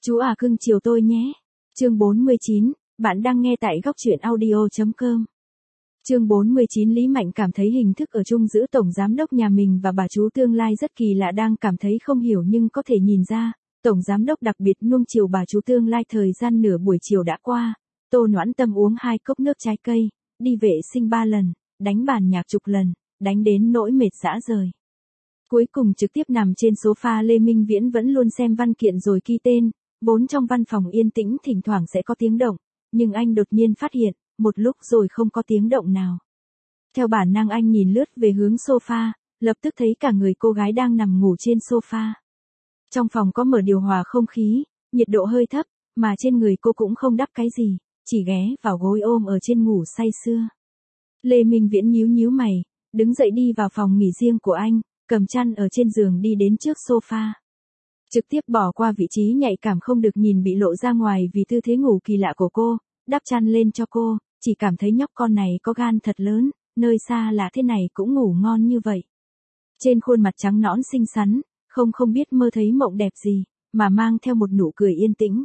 Chú à cưng chiều tôi nhé. Chương 49, bạn đang nghe tại góc truyện audio.com. Chương 49 Lý Mạnh cảm thấy hình thức ở chung giữa tổng giám đốc nhà mình và bà chú tương lai rất kỳ lạ, đang cảm thấy không hiểu nhưng có thể nhìn ra, tổng giám đốc đặc biệt nuông chiều bà chú tương lai. Thời gian nửa buổi chiều đã qua, Tô Noãn Tâm uống 2 cốc nước trái cây, đi vệ sinh 3 lần, đánh bàn nhạc chục lần, đánh đến nỗi mệt rã rời. Cuối cùng trực tiếp nằm trên sofa. Lê Minh Viễn vẫn luôn xem văn kiện rồi ký tên, vốn trong văn phòng yên tĩnh thỉnh thoảng sẽ có tiếng động, nhưng anh đột nhiên phát hiện, một lúc rồi không có tiếng động nào. Theo bản năng anh nhìn lướt về hướng sofa, lập tức thấy cả người cô gái đang nằm ngủ trên sofa. Trong phòng có mở điều hòa không khí, nhiệt độ hơi thấp, mà trên người cô cũng không đắp cái gì, chỉ ghé vào gối ôm ở trên ngủ say sưa. Lê Minh Viễn nhíu nhíu mày, đứng dậy đi vào phòng nghỉ riêng của anh, cầm chăn ở trên giường đi đến trước sofa. Trực tiếp bỏ qua vị trí nhạy cảm không được nhìn bị lộ ra ngoài vì tư thế ngủ kỳ lạ của cô, đắp chăn lên cho cô, chỉ cảm thấy nhóc con này có gan thật lớn, nơi xa lạ thế này cũng ngủ ngon như vậy. Trên khuôn mặt trắng nõn xinh xắn, không biết mơ thấy mộng đẹp gì, mà mang theo một nụ cười yên tĩnh.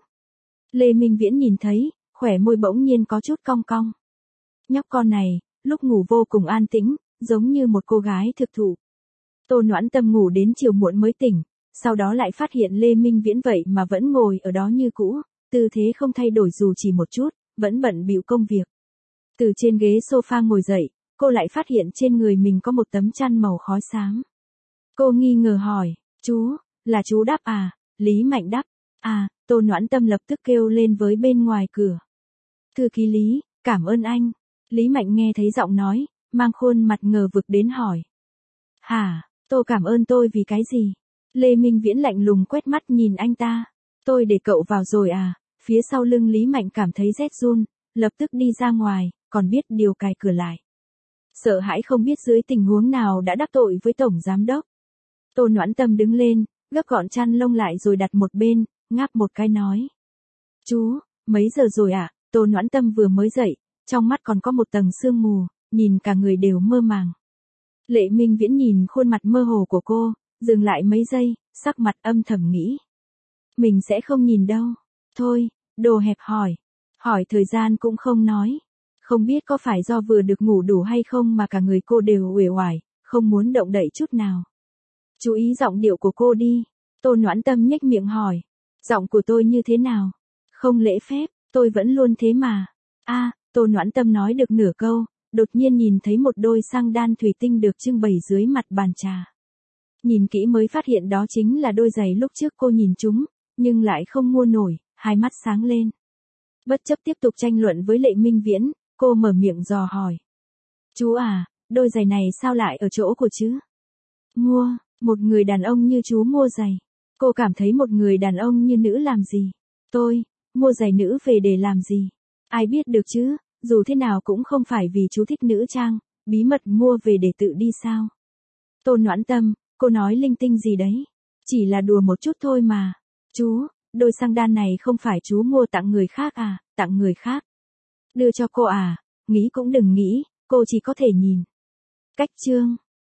Lê Minh Viễn nhìn thấy, khóe môi bỗng nhiên có chút cong cong. Nhóc con này, lúc ngủ vô cùng an tĩnh, giống như một cô gái thực thụ. Tô Noãn Tâm ngủ đến chiều muộn mới tỉnh, sau đó lại phát hiện Lê Minh Viễn vậy mà vẫn ngồi ở đó như cũ, tư thế không thay đổi dù chỉ một chút, vẫn bận bịu công việc. Từ trên ghế sofa ngồi dậy, cô lại phát hiện trên người mình có một tấm chăn màu khói xám. Cô nghi ngờ hỏi, chú, là chú đắp à? Lý Mạnh đắp. À, Tô Noãn Tâm lập tức kêu lên với bên ngoài cửa. Thư ký Lý, cảm ơn anh. Lý Mạnh nghe thấy giọng nói, mang khuôn mặt ngờ vực đến hỏi. Hả, Tô cảm ơn tôi vì cái gì? Lê Minh Viễn lạnh lùng quét mắt nhìn anh ta. Tôi để cậu vào rồi à? Phía sau lưng Lý Mạnh cảm thấy rét run, lập tức đi ra ngoài, còn biết điều cài cửa lại. Sợ hãi không biết dưới tình huống nào đã đắc tội với tổng giám đốc. Tô Noãn Tâm đứng lên, gấp gọn chăn lông lại rồi đặt một bên, ngáp một cái nói. Chú, mấy giờ rồi ạ? Tô Noãn Tâm vừa mới dậy, trong mắt còn có một tầng sương mù, nhìn cả người đều mơ màng. Lê Minh Viễn nhìn khuôn mặt mơ hồ của cô, dừng lại mấy giây, sắc mặt âm thầm nghĩ. Mình sẽ không nhìn đâu. Thôi, đồ hẹp hỏi thời gian cũng không nói. Không biết có phải do vừa được ngủ đủ hay không mà cả người cô đều uể oải, không muốn động đậy chút nào. Chú ý giọng điệu của cô đi. Tô Noãn Tâm nhếch miệng hỏi. Giọng của tôi như thế nào? Không lễ phép, tôi vẫn luôn thế mà. Tô Noãn Tâm nói được nửa câu, đột nhiên nhìn thấy một đôi xăng đan thủy tinh được trưng bày dưới mặt bàn trà. Nhìn kỹ mới phát hiện đó chính là đôi giày lúc trước cô nhìn chúng, nhưng lại không mua nổi, hai mắt sáng lên. Bất chấp tiếp tục tranh luận với Lê Minh Viễn, cô mở miệng dò hỏi. Chú à, đôi giày này sao lại ở chỗ của chứ? Mua, một người đàn ông như chú mua giày. Cô cảm thấy một người đàn ông như nữ làm gì? Tôi, mua giày nữ về để làm gì? Ai biết được chứ, dù thế nào cũng không phải vì chú thích nữ trang, bí mật mua về để tự đi sao? Tô Noãn Tâm, cô nói linh tinh gì đấy? Chỉ là đùa một chút thôi mà. Chú, đôi xăng đan này không phải chú mua tặng người khác à? Tặng người khác. Đưa cho cô à? Nghĩ cũng đừng nghĩ, cô chỉ có thể nhìn. Cách chương.